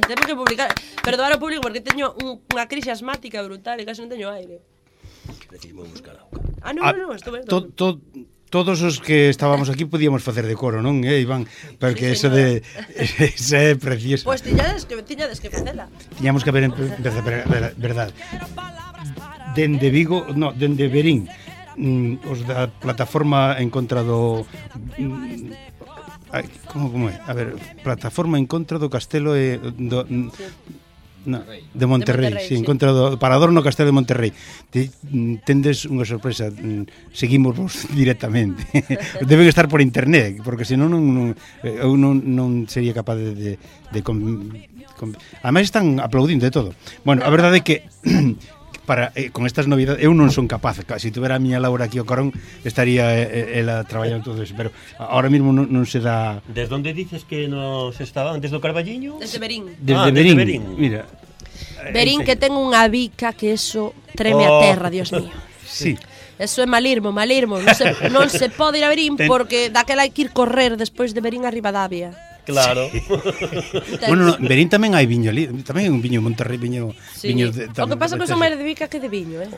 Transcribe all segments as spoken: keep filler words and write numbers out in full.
Temos que publicar. Perdoar ao público porque teño unha crise asmática brutal e casi non teño aire. Decidimos buscar auga. Ah, non, non, estou ben. To, to, todos os que estábamos aquí podíamos facer de coro, non, eh, Iván? Porque sí, eso de eso é precioso. Pois pues tiñades que tiñades que facela. Tiñamos que haber empezado, verdade. Dende Vigo, no, dende Verín, os da plataforma en contra do Ay, como, como é? A ver, plataforma en contra do castelo e do, sí. No, de Monterrey, de Monterrey sí, sí. En contra do parador no castelo de Monterrey. Te, tendes unha sorpresa, seguimos directamente. Deben estar por internet, porque senón non, non, eu non, non sería capaz de, de, de com, com... Ademais están aplaudindo de todo. Bueno, a verdade é que para eh, con estas novidades eu non son capaz, se si tuvera a miña Laura aquí ao carón estaría eh, ela traballando todo eso, pero ahora mismo non, non se dá. Desde onde dices que nos estaban? Desde o Carballiño? Desde Verín. Desde ah, Verín. Desde Verín. Mira. Verín que ten unha bica que eso treme oh. a terra, Dios mío. Sí. Eso é malirmo, malirmo, non se, non se pode ir a Verín Ten... porque daquela hai que ir correr despois de Verín a Ribadavia. Claro. Sí. Bueno, no, en Verín tamén hai viño ali, tamén hai un viño Monterrey, viño, sí. viño de, tam, o que pasa é que son máis de bica que de viño, eh.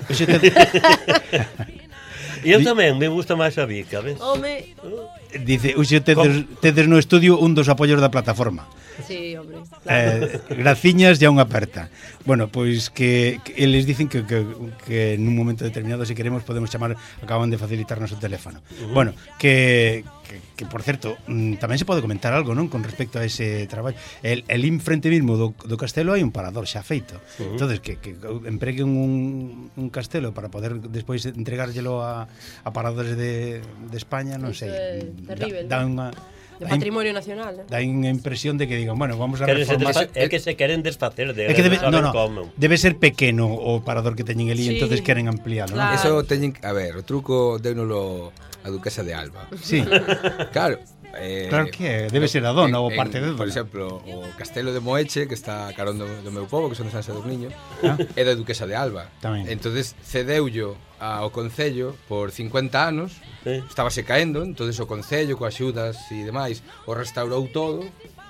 E eu tamén me gusta máis a bica, ves? Home. Dice, uxe tedes, tedes no estudio un dos apoios da plataforma. Sí, hombre. Claro. Eh, graciñas e unha aperta. Bueno, pois que, que eles dicen que, que, que nun momento determinado, se queremos, podemos chamar, acaban de facilitarnos o teléfono. Uh-huh. Bueno, que, que, que por certo, tamén se pode comentar algo, non? Con respecto a ese traballo. El, el enfrente mismo do, do castelo hai un parador xa feito. Uh-huh. Entonces, que, que empreguen un, un castelo para poder despois entregárllelo a, a paradores de, de España, non sei. Terrible. Da, da unha... De patrimonio nacional, eh? Da unha impresión de que digan, bueno, vamos a queren reformar. É que se queren desfacer de. É que debe, no, no, como. debe ser pequeno o parador que teñen ali, sí. Entonces queren ampliarlo, claro. ¿No? Eso teñen, a ver, o truco deunolo a duquesa de Alba. Sí. Claro. Eh, claro que debe ser a dona en, ou parte de dona. Por exemplo, o castelo de Moeche, que está carón do, do meu pobo, que son de San Sadurniño, ¿ah? É da duquesa de Alba. Tamén. Entonces cedeullo ao concello por cincuenta anos, sí. Estábase caendo, entonces o concello coas axudas e demais o restaurou todo.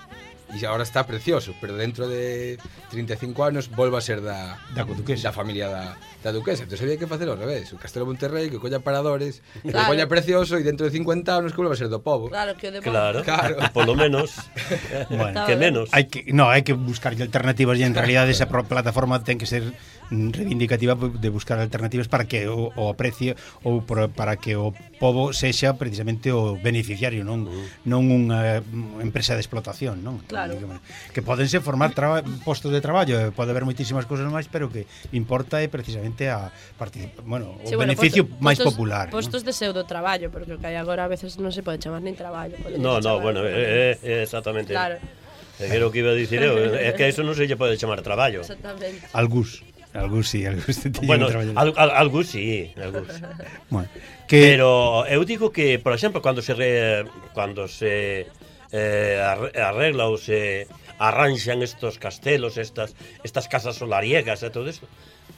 E agora está precioso, pero dentro de trinta e cinco anos volve a ser da, da, duquesa. Da familia da, da duquesa. Entón había que facer ao revés. O Castelo Monterrey que colla paradores, claro. Que colla precioso e dentro de cincuenta anos que volve a ser do pobo. Claro, que o de claro. Claro. Por lo menos. Bueno, que menos. Hai que no, hai que buscar alternativas e en realidad esa plataforma ten que ser reivindicativa de buscar alternativas para que o, o aprecie ou por, para que o pobo sexa precisamente o beneficiario, non uh. non unha empresa de explotación, non? Claro. Que podense formar traba, postos de traballo, pode haber moitísimas cousas máis, pero que importa é precisamente a particip... bueno, o sí, bueno, beneficio posto, máis postos, popular. Postos ¿no? De pseudo traballo, porque o que hai agora a veces non se pode chamar nin traballo. No, no, bueno, é, é exactamente. Claro. É que o que iba a dicir eu, é que iso non se lle pode chamar traballo. Exactamente. Algús. Algús sí, algús te bueno, al, al, algús sí, algús. Bueno, que... Pero eu digo que, por exemplo, cando se re, cando se eh, arregla ou se arranxan estos castelos, estas estas casas solariegas e todo isto,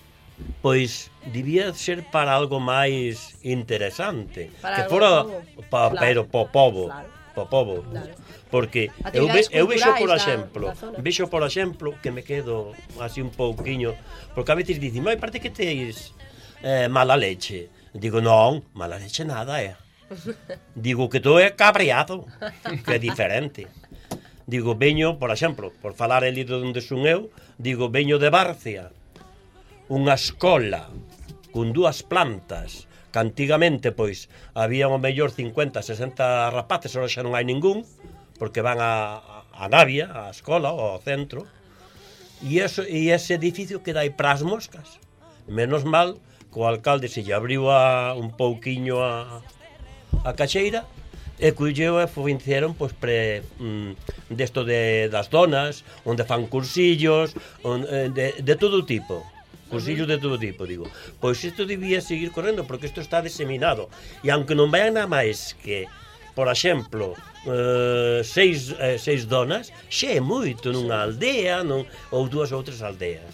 pois debía ser para algo máis interesante, para que fora pa, claro. Pero po povo, claro. po povo. Claro. Porque eu, ve, eu vexo, por exemplo, vexo, por exemplo, que me quedo así un pouquiño, porque a veces dicen, "Mai, parece que teis eh, mala leche." Digo, "Non, mala leche nada é." Digo que todo é cabreado, que é diferente. Digo, veño, por exemplo, por falar ali de onde son eu, digo, veño de Barcia, unha escola con dúas plantas, que antigamente, pois, había o mellor cincuenta, sesenta rapaces, ahora xa non hai ningún, porque van a, a Navia, a escola, ao centro, e, eso, e ese edificio queda aí pras moscas. Menos mal que o alcalde se lle abriu a, un pouquiño a, a cacheira, e colleu e fixeron pois, pre, mm, desto de, das donas, onde fan cursillos, onde, de, de todo tipo. Cursillos de todo tipo, digo. Pois isto debía seguir correndo, porque isto está diseminado. E aunque non vayan nada máis que, por exemplo, uh, seis, eh, seis donas, xe é moito nunha aldea, non, ou dúas ou tres aldeas.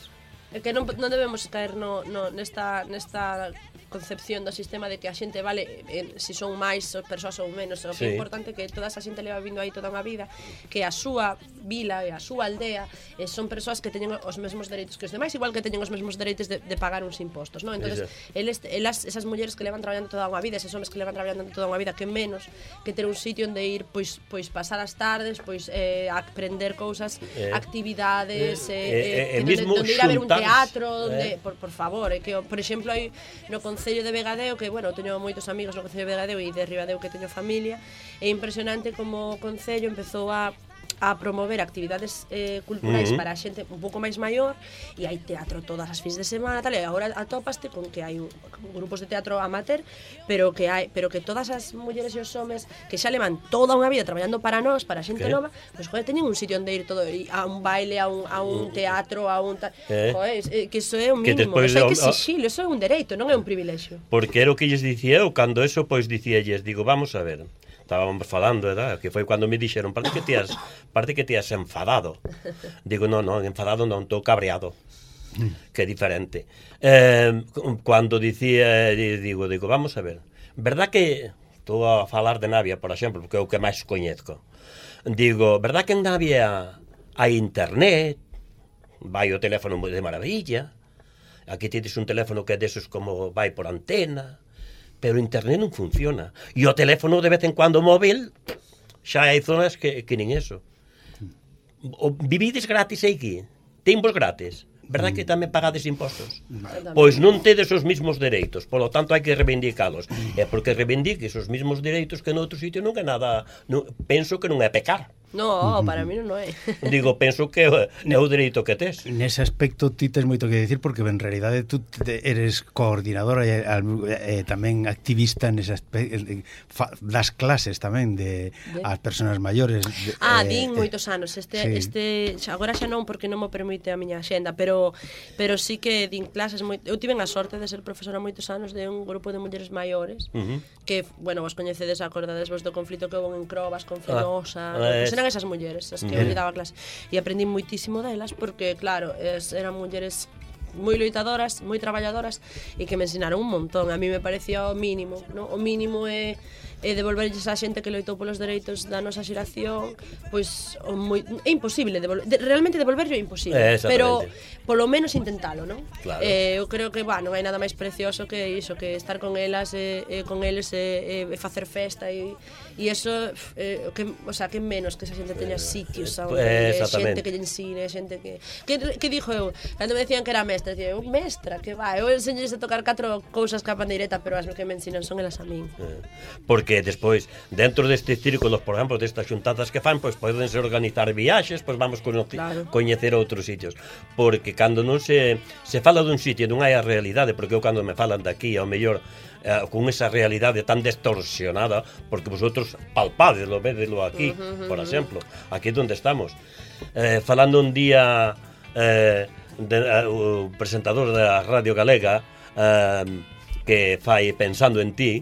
É que non, non debemos caer no, no, nesta, nesta concepción do sistema de que a xente vale eh, se son máis persoas ou menos. O que é importante é que toda esa xente leva vindo aí toda unha vida, que a súa vila e a súa aldea eh, son persoas que teñen os mesmos dereitos que os demais, igual que teñen os mesmos dereitos de, de pagar uns impostos, non? Entonces, eles, elas, esas mulleres que levan traballando toda unha vida, eses homens que levan traballando toda unha vida, que menos que ter un sitio onde ir, pois, pois pasar as tardes, pois eh, aprender cousas, eh, actividades, eh, eh, eh, eh, donde, donde ir a ver un teatro, donde, eh. por, por favor, eh, que, por exemplo, hai no Concello de Vegadeo, que, bueno, teño moitos amigos no Concello de Vegadeo e de Ribadeo que teño familia, é impresionante como o Concello empezou a a promover actividades eh, culturais uh -huh. para a xente un pouco máis maior, e hai teatro todas as fins de semana, tal, e agora atópaste con que hai un, grupos de teatro amateur, pero que hai, pero que todas as mulleres e os homes que xa levan toda unha vida traballando para nós, para a xente ¿Qué? nova, pois, pues, joder, teñen un sitio onde ir todo, a un baile, a un, a un teatro, a un tal, eh? joder, que iso é un mínimo, eso hai que exixilo, eso é un dereito, non é un privilexio. Porque era o que lles dicía eu, cando eso, pois, dicíalles, digo, vamos a ver, estábamos falando, ¿verdad? Que foi cando me dixeron, parte que tías, parte que tías enfadado. Digo, no, no, enfadado non, estou cabreado. Mm. Que é diferente. Eh, cando dicía, digo, digo, vamos a ver, verdad que estou a falar de Navia, por exemplo, porque é o que máis coñezco. Digo, verdad que en Navia hai internet, vai o teléfono de maravilla, aquí tienes un teléfono que é desos como vai por antena, pero o internet non funciona. E o teléfono de vez en cuando móvil, xa hai zonas que, que nin eso. O, vivides gratis aquí, timbos gratis, verdad que tamén pagades impostos? Pois non tedes os mismos dereitos, polo tanto hai que reivindicalos. É porque reivindiques os mismos dereitos que noutro sitio non é nada, non, penso que non é pecar. No, para mí non é. Digo, penso que é o dereito que tes. Nese aspecto ti tes moito que decir, porque en realidade tú eres coordinadora e, e tamén activista nese aspecto, das clases tamén de, de? as persoas maiores. De, ah, eh, din moitos anos. Este, sí. este, agora xa non, porque non me permite a miña axenda, pero, pero sí que din clases. Moi, eu tiven a sorte de ser profesora moitos anos de un grupo de mulleres maiores, uh -huh. que, bueno, vos coñecedes, acordades vos do conflito que houve en Crobas con Fenosa, ah, pues eran esas mulleres as que eu lle daba clase, e aprendí moitísimo delas, porque, claro, es, eran mulleres moi loitadoras, moi traballadoras, e que me ensinaron un montón. A mí me parecía o mínimo, ¿no? O mínimo é e devolverlles a xente que loitou polos dereitos da nosa xeración, pois o moi, é imposible devol, de, realmente devolverlo é imposible, eh, pero polo menos intentalo, non? Claro. Eh, eu creo que, bah, non hai nada máis precioso que iso, que estar con elas e, e con eles e, e facer festa e e eso, eh, que, o sea, que menos que esa xente teña sitios onde eh, xente que lle ensine, xente que que, que dixo eu, cando me decían que era mestra, dicía eu, mestra, que va, eu enseñoles a tocar catro cousas ca pandeireta, pero as que me ensinan son elas a min. Eh, porque que despois, dentro destes círculos, por exemplo, destas xuntadas que fan, pois podense organizar viaxes, pois vamos conocer, claro. coñecer outros sitios, porque cando non se se fala dun sitio, non hai a realidade, porque eu cando me falan daqui, ao mellor eh, con esa realidade tan distorsionada, porque vosotros palpadeslo, vedelo aquí, uh -huh, por exemplo, aquí onde estamos, eh, falando un día eh, de, uh, o presentador da Radio Galega uh, que fai Pensando en Ti,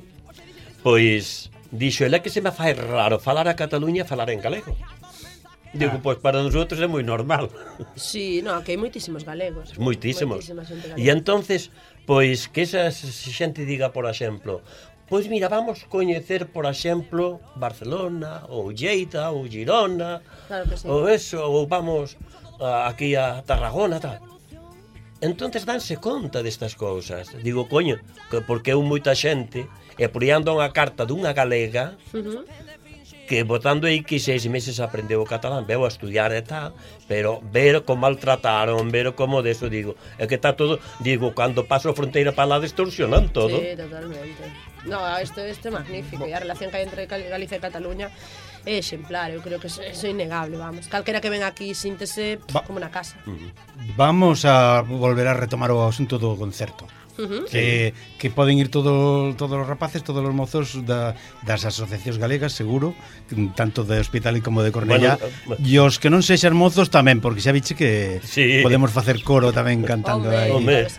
pois dixo, ele que se me fai raro falar a Cataluña e falar en galego. Digo, ah. pois para nosotros é moi normal. Sí, no, que hai moitísimos galegos. Moitísimos. E entonces, pois que esa xente diga, por exemplo, pois mira, vamos coñecer, por exemplo, Barcelona, ou Lleida, ou Girona, claro que sí. ou eso, ou vamos a, aquí a Tarragona, tal. Entonces danse conta destas cousas. Digo, coño, que porque eu moita xente e poriando unha carta dunha galega uh -huh. que botando aí que seis meses aprendeu o catalán, veu a estudiar e tal, pero ver como maltrataron, ver como deso, digo, é que está todo, digo, cando paso a fronteira para lá distorsionan todo. Sí, totalmente. No, isto, isto é magnífico, e a relación que hai entre Galicia e Cataluña é exemplar, eu creo que é innegable, vamos. Calquera que ven aquí síntese Va como na casa. Uh -huh. Vamos a volver a retomar o asunto do concerto. Uh -huh. que, que poden ir todo, todos os rapaces, todos os mozos da, das asociacións galegas, seguro, tanto de Hospital como de Cornellá, bueno, e os que non sexan mozos tamén, porque xa viche que sí. podemos facer coro tamén cantando aí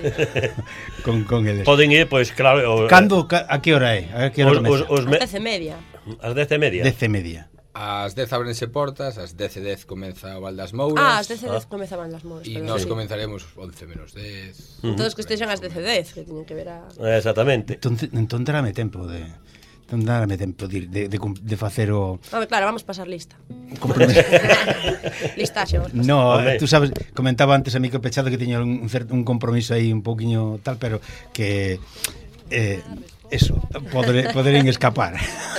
con, con eles. Poden ir, pois pues, claro. O, Cando, a que hora é? A que hora os, os, os me... As dez e media. As dez e media? Dez e media. Ás dez abrense portas, ás dez e dez comeza o Val das Mouras. Ah, ás dez e dez ah. comeza o Val das Mouras. E nós sí. comenzaremos once menos dez. Uh -huh. Todos que estexan ás dez e dez, que teñen que ver a... Exactamente. Entón, entón darame tempo de... Entón darame tempo de, de, de, de facer o... A ver, claro, vamos pasar lista. Listaxe, vamos pasar. No, tú sabes, comentaba antes a mí que pechado que tiña un, certo, un compromiso aí un poquinho tal, pero que... Eh, eso, poder, poderín escapar.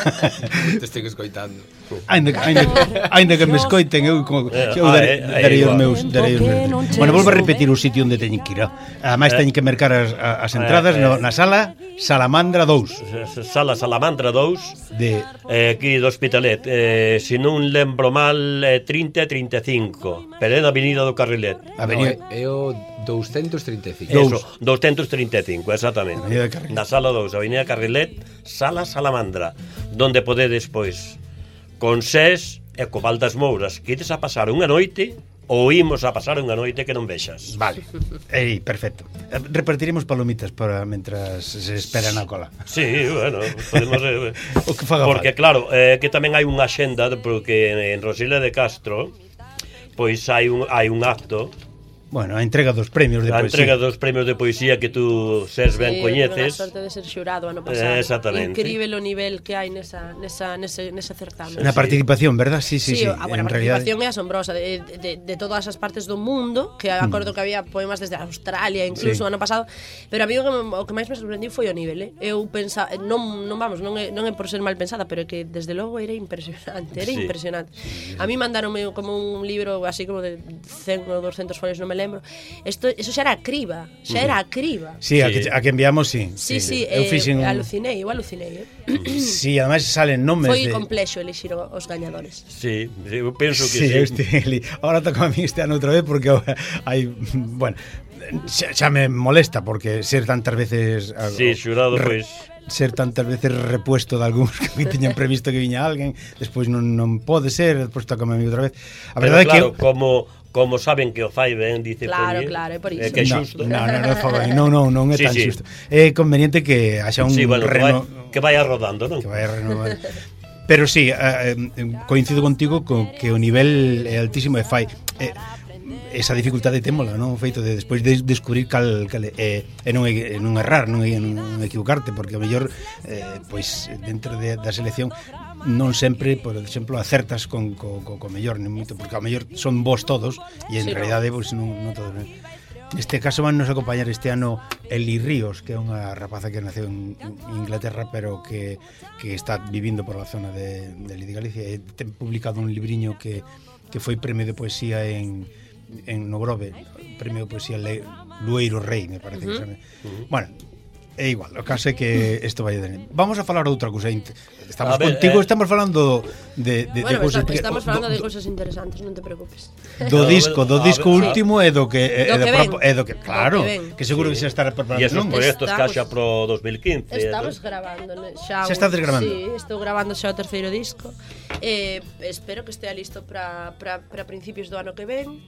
Te estou escoitando. Ainda, ainda, ainda que me escoiten eu, como, eu darei, darei os meus, darei os meus. Bueno, volvo a repetir o sitio onde teñen que ir. Ademais teñen que mercar as, as entradas no, na sala Salamandra dous. Sala Salamandra dous de eh, aquí do Hospitalet. Eh, se non lembro mal, eh, trinta e trinta e cinco. Pero é na Avenida do Carrilet. Avenida no, é o doscientos treinta e cinco. Eso, doscientos treinta e cinco, exactamente. Na sala dous, Avenida Carrilet, Sala Salamandra, donde podedes, pois, con ses e co Val das Mouras, que ides a pasar unha noite ou imos a pasar unha noite que non vexas. Vale, ei, perfecto. Repartiremos palomitas para mentras se espera na cola. Sí, bueno, podemos... Eh, o que faga porque, falta. claro, eh, que tamén hai unha xenda, porque en Rosila de Castro, pois hai un, hai un acto. Bueno, a entrega dos premios de a poesía. A entrega dos premios de poesía que tú ses sí, ben coñeces. Sí, sorte de ser xurado ano pasado. Eh, exactamente. Increíble o nivel que hai nesa, nesa, nese, nese certamen. Na participación, verdad? Sí, sí, sí. sí. A, bueno, a participación realidad... é asombrosa de, de, de todas as partes do mundo, que mm. acordo que había poemas desde Australia, incluso sí. ano pasado, pero a mí o que, o que máis me sorprendiu foi o nivel, eh? Eu pensaba, non, non vamos, non é, non é por ser mal pensada, pero é que desde logo era impresionante, era sí. impresionante. Sí. A mí mandaronme como un libro así como de cen ou doscientos folios, non me lembro. Esto, eso xa era a criba, xa era a criba. Sí, sí. A, que, a que enviamos, sí. Sí, sí, sí. Eu eh, fixen... alucinei, eu alucinei. Eh? Sí, ademais salen nomes Foi de... complexo elixir os gañadores. Sí, eu penso que sí. sí. Este, ahora toca a mí este ano outra vez porque hai, bueno, xa, xa me molesta porque ser tantas veces... Sí, xurado, pois... ser tantas veces repuesto de algúns que tiñan previsto que viña alguén, despois non, non pode ser, despois toca a mí outra vez. A verdade é claro, que... como... Como saben que o fai ben, dice claro, Poñi, claro, é por iso. É que é xusto. No, no, no, no, no, non é sí, tan sí. xusto. É conveniente que haxa un sí, bueno, reno... que vaya rodando, non? Que vaya renovando. Pero sí, eh, coincido contigo con que o nivel é altísimo e fai... Eh, esa dificultade témola, non? O feito de despois de descubrir cal, cal é, e non, é, non errar, non, é, non equivocarte, porque a mellor eh, pois dentro de, da selección non sempre, por exemplo, acertas con co, co, co mellor, non moito, porque a mellor son vos todos e en sí, realidade pois non, non todos. Neste caso van nos acompañar este ano Eli Ríos, que é unha rapaza que naceu en Inglaterra, pero que, que está vivindo por a zona de, de Galicia, e ten publicado un libriño que, que foi premio de poesía en en Nogrove, premio de poesía Le, Lueiro Rei, me parece uh -huh. que se chama. Uh -huh. Bueno, é igual, o caso é que isto vai a tener. Vamos a falar de outra cousa. Estamos a ver, contigo, eh... estamos falando de, de, bueno, de cousas... Estamos falando do, de cousas interesantes, non te preocupes. Do disco, do disco ver, último e do que... É do, do, é do que, claro, que, que seguro sí. que xa estará preparado. E esos proxectos que xa pro dos mil quince. Estamos grabando xa... Xa estás grabando? Sí, estou grabando xa o terceiro disco. Eh, espero que estea listo para principios do ano que ven.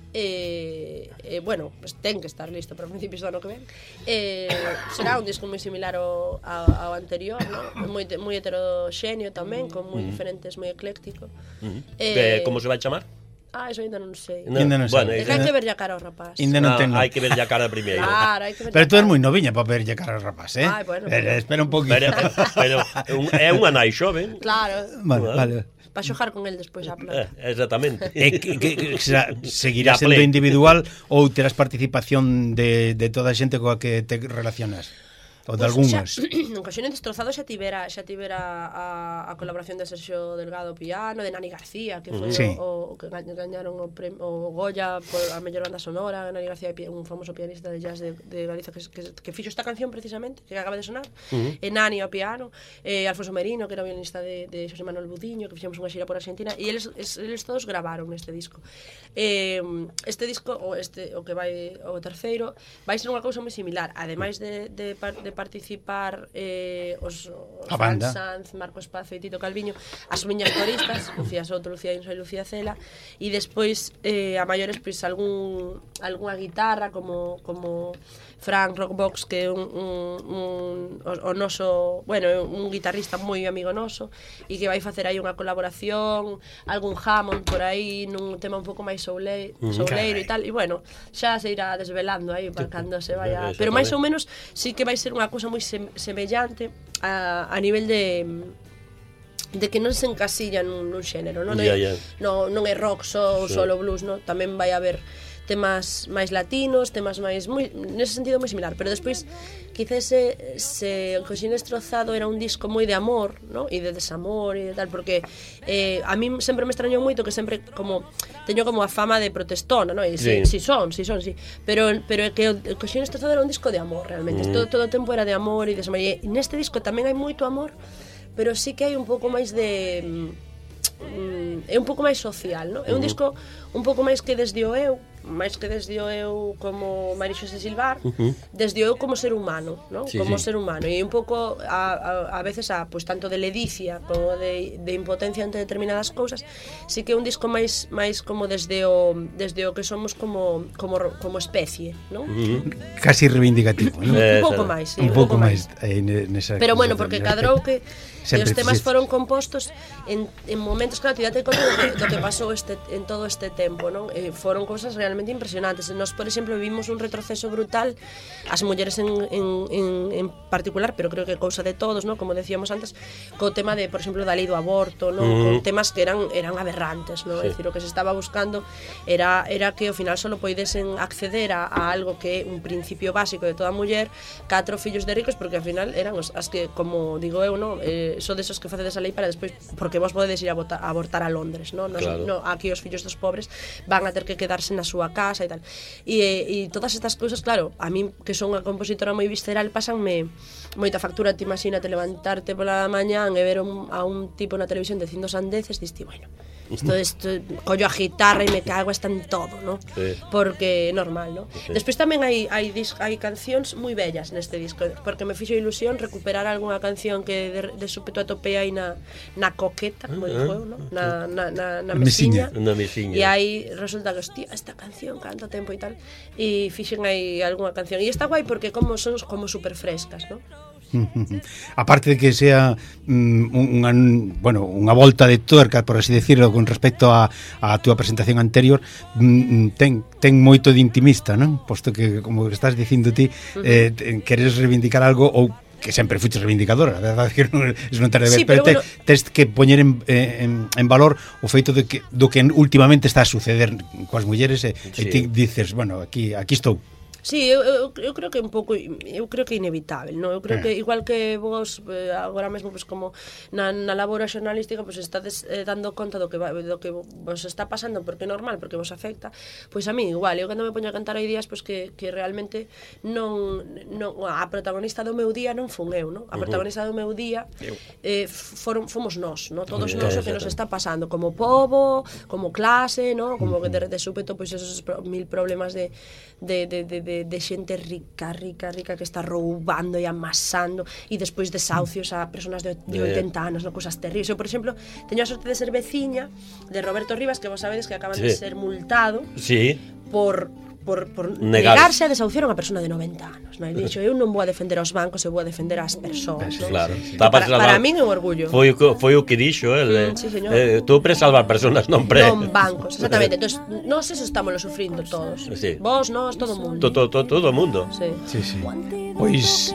Eh, eh, bueno, pues ten que estar listo para principios do ano que ven. Eh, será un disco moi similar ao, ao, ao anterior, ¿no? moi, moi heteroxéneo tamén, con moi uh -huh. diferentes, moi ecléctico. Uh -huh. eh, Como se vai chamar? Ah, eso ainda non sei. No, ainda non sei. Bueno, é que hai que verlle a cara ao rapaz. Ainda non ten. Hai que verlle a cara primeiro. Claro, hai que verlle. Pero tú eres moi noviña para verlle a cara ao rapaz, eh? Ai, bueno. Eh, espera un poquito. Pero, pero é unha nai xoven. Claro. Vale, vale. Para xogar con el despois a plata. Eh, exactamente. E que, que, que seguirá sendo individual ou terás participación de, de toda a xente coa que te relacionas? Ou de pues algunhas? No Coxino Destrozado xa tivera xa tivera a, a colaboración de Sergio Delgado piano, de Nani García, que foi sí. o, o que gañaron o, premio, o Goya por a mellor banda sonora. Nani García, un famoso pianista de jazz de, de Galicia que, que, que fixo esta canción precisamente, que acaba de sonar. Uh -huh. E Nani ao piano, e Alfonso Merino, que era o violinista de, de Xosé Manuel Budiño, que fixemos unha xira por Argentina, e eles, eles todos gravaron este disco. Eh, este disco, o este o que vai o terceiro, vai ser unha cousa moi similar, ademais de, de, de participar eh, os, os A banda. Fran Sanz, Marco Espacio e Tito Calviño, as miñas coristas, Lucía Soto, Lucía Inso e Lucía Cela, e despois eh, a maiores pois algún algunha guitarra como como Fran Rockbox, que é un, un, un o, o noso, bueno, un guitarrista moi amigo noso e que vai facer aí unha colaboración, algún Hammond por aí nun tema un pouco máis soule, souleiro e tal, e bueno, xa se irá desvelando aí para cando se vaya, pero máis ou menos sí que vai ser unha cousa moi sem, semellante a, a nivel de de que non se encasilla nun, nun xénero, non, yeah, é, yeah. non, non é rock só ou sí. solo blues, non? Tamén vai haber temas máis latinos, temas máis moi, nese sentido moi similar, pero despois quizás se, se o Coxín Destrozado era un disco moi de amor, ¿no? E de desamor e de tal, porque eh, a mí sempre me extrañou moito que sempre como teño como a fama de protestona, ¿no? E si, sí. si son, si son, si. Pero pero que o Coxín Destrozado era un disco de amor realmente, mm. todo todo o tempo era de amor e desamor. E neste disco tamén hai moito amor, pero sí que hai un pouco máis de mm, é un pouco máis social, ¿no? É un disco un pouco máis que desde o eu, máis que desde o eu como Marixose Silvar, uh -huh. desde o eu como ser humano, ¿no? Sí, como sí. ser humano, e un pouco a, a, a veces a, pues, tanto de ledicia como de, de impotencia ante determinadas cousas, sí que é un disco máis máis como desde o desde o que somos como como como especie, ¿no? Uh -huh. Casi reivindicativo, ¿no? Un pouco máis, sí, un pouco máis nesa. Pero bueno, porque cadrou que e os temas foron compostos en, en momentos, claro, te date conta do que, do que pasou este, en todo este tempo, non? Eh, foron cousas realmente impresionantes. Nos, por exemplo, vimos un retroceso brutal, as mulleres en, en, en, en particular, pero creo que cousa de todos, non? Como decíamos antes, co tema de, por exemplo, da lei do aborto, non? Mm. Con temas que eran eran aberrantes, non? Sí. É dicir, o que se estaba buscando era, era que ao final solo poidesen acceder a, a algo que é un principio básico de toda muller, catro fillos de ricos, porque ao final eran os, as que, como digo eu, non? Eh, son desos que facedes a lei para despois, porque vos podedes ir a, votar, a abortar a Londres, non? Nos, claro. No, aquí os fillos dos pobres van a ter que quedarse na súa casa e tal. E, e todas estas cousas, claro, a mí que son unha compositora moi visceral, pasanme moita factura. Te imagínate levantarte pola mañán e ver un, a un tipo na televisión dicindo sandeces, diste, bueno, isto, isto, collo a guitarra e me cago hasta en todo, ¿no? Sí. Porque é normal, ¿no? Sí. Despois tamén hai, hai, dis, hai cancións moi bellas neste disco, porque me fixo ilusión recuperar algunha canción que de, de súpeto atopei aí na, na coqueta, como digo eu, ¿no? Na, na, na, na mesiña. Na mesiña. E aí resulta que, hostia, esta canción, canto tempo e tal, e fixen aí algunha canción. E está guai porque como son como super frescas, ¿no? Aparte de que sea um, unha, bueno, unha volta de tuerca, por así decirlo, con respecto a, a túa presentación anterior, um, ten, ten moito de intimista, non? Posto que, como estás dicindo ti, eh, queres reivindicar algo ou que sempre fuches reivindicadora, a verdade é que non, non te revés, sí, pero, pero bueno, te, tes que poñer en, en, en valor o feito de que do que últimamente está a suceder coas mulleres e, sí. e ti dices, bueno, aquí aquí estou. Sí, eu, eu, eu creo que un pouco, eu creo que é inevitável, non? Eu creo que igual que vos eh, agora mesmo pues, como na, na labora xornalística pues, estades eh, dando conta do que va, do que vos está pasando, porque é normal, porque vos afecta, pois pues a mí igual, eu cando me poño a cantar hai días pues, que, que realmente non, non a protagonista do meu día non fun eu, non? A protagonista do meu día eh, foron, fomos nós, non? Todos nós o que nos está pasando, como pobo, como clase, non? Como que de, de súpeto pois pues, esos mil problemas de de, de, de, de, de xente rica, rica, rica que está roubando e amasando e despois desahucios a personas de, de oitenta anos, no, cosas terribles. Eu, por exemplo, teño a sorte de ser veciña de Roberto Rivas, que vos sabedes que acaban sí. de ser multado sí. por por, por Negar. negarse a desahuciar a unha persona de noventa anos, non? E dixo, eu non vou a defender aos bancos, eu vou a defender as persoas, non? Claro. Sí. Para, para min é un orgullo. Foi, foi o que dixo, el, mm, sí, eh, tú pre salvar persoas, non pre... Non bancos, exactamente. Entón, nós eso estamos sufrindo todos. Sí. Vos, nós, todo o mundo. Todo, todo, todo o mundo. Sí. Sí, sí. Pois...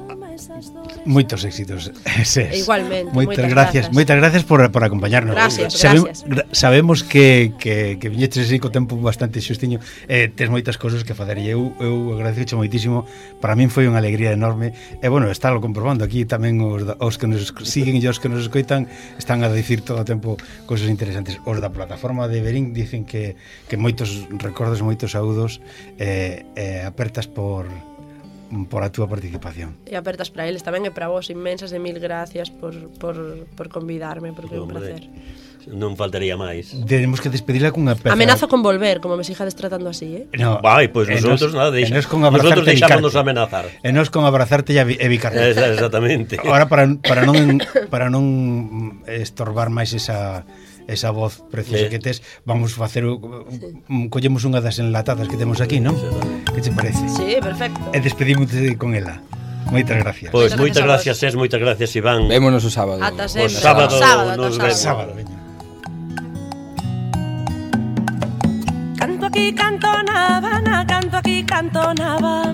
moitos éxitos. Ses. Igualmente. Moitas gracias, moitas gracias por, por acompañarnos. Gracias, sabemos, gracias. Sabemos que, que, que viñeches así co tempo bastante xustiño, eh, tes moitas cousas que facer e eu, eu agradezo moitísimo. Para min foi unha alegría enorme e bueno, estálo comprobando aquí tamén os, os que nos siguen e os que nos escoitan están a dicir todo o tempo cousas interesantes. Os da plataforma de Verín dicen que, que moitos recordos, moitos saúdos eh, eh, apertas por por a túa participación. E apertas para eles tamén e para vos inmensas e mil gracias por, por, por convidarme, porque é un placer. Non faltaría máis. Tenemos que despedirla cunha peza. Amenazo con volver, como me sijades tratando así, eh? No. Vai, pois pues nosotros nada, deixa. Nosotros deixámonos amenazar. E nos con abrazarte e evicarte. Exactamente. Ahora para para non para non estorbar máis esa esa voz preciosa sí. que tes, vamos facer sí. collemos unha das enlatadas que temos aquí, non? Que te parece? Sí, perfecto. E despedimos con ela. Moitas gracias. Pois pues, moitas gracias, es, moitas gracias, Iván. Vémonos o sábado. Ata sempre. O sábado, sábado, nos sábado. sábado, veña. Canto aquí, canto na Habana, canto aquí, canto na Habana.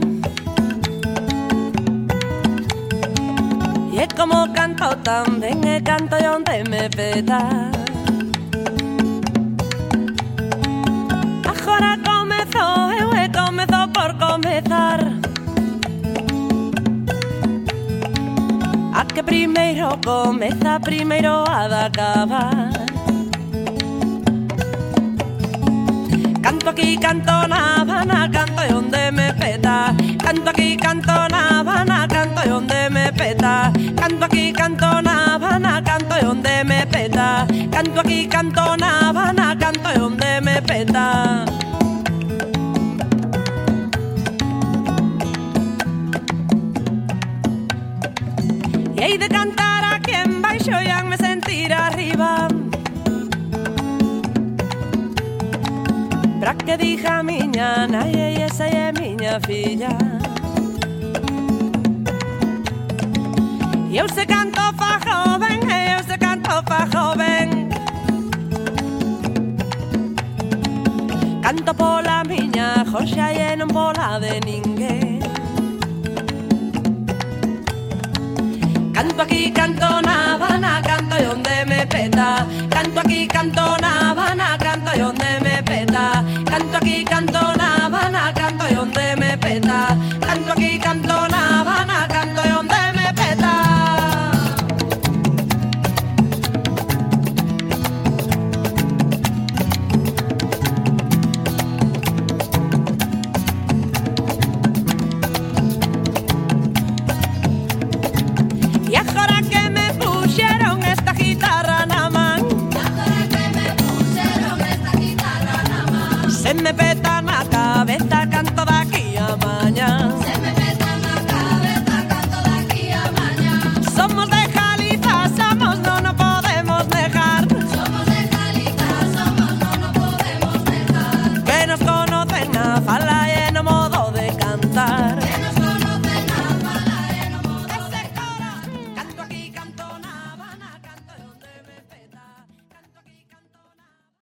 E é como canto tamén, e canto onde me peta. Agora comezou, eu e comezou por comezar. A que primeiro comeza, primeiro a de acabar. Canto aquí, canto na Habana, canto e onde me peta. Canto aquí, canto na Habana, canto e onde me peta. Canto aquí, canto na Habana, canto e onde me peta. Canto aquí, canto na Habana, canto e onde me peta. E hei de cantar aquí en baixo e hanme sentir arriba. Pra que diga miña nai e esa é miña filla. E eu se canto fa joven, e eu se canto fa joven. Canto pola miña joxa e non pola de ninguén. Canto aquí, canto na Habana, canto e onde me peta. Canto aquí, canto na Habana, canto e onde me peta. Canto aquí, canto na Habana, canto e onde me peta. Canto aquí, canto na Habana, canto e onde me peta. E agora que me puxeron esta guitarra na man, se me peta na cabeza, canto daqui a mañá. Se me peta na cabeza, canto daqui a mañá. Somos de Galiza, somos, non nos podemos negar. Somos de Galiza, somos, non nos podemos negar. Que nos conocen a fala e no modo de cantar.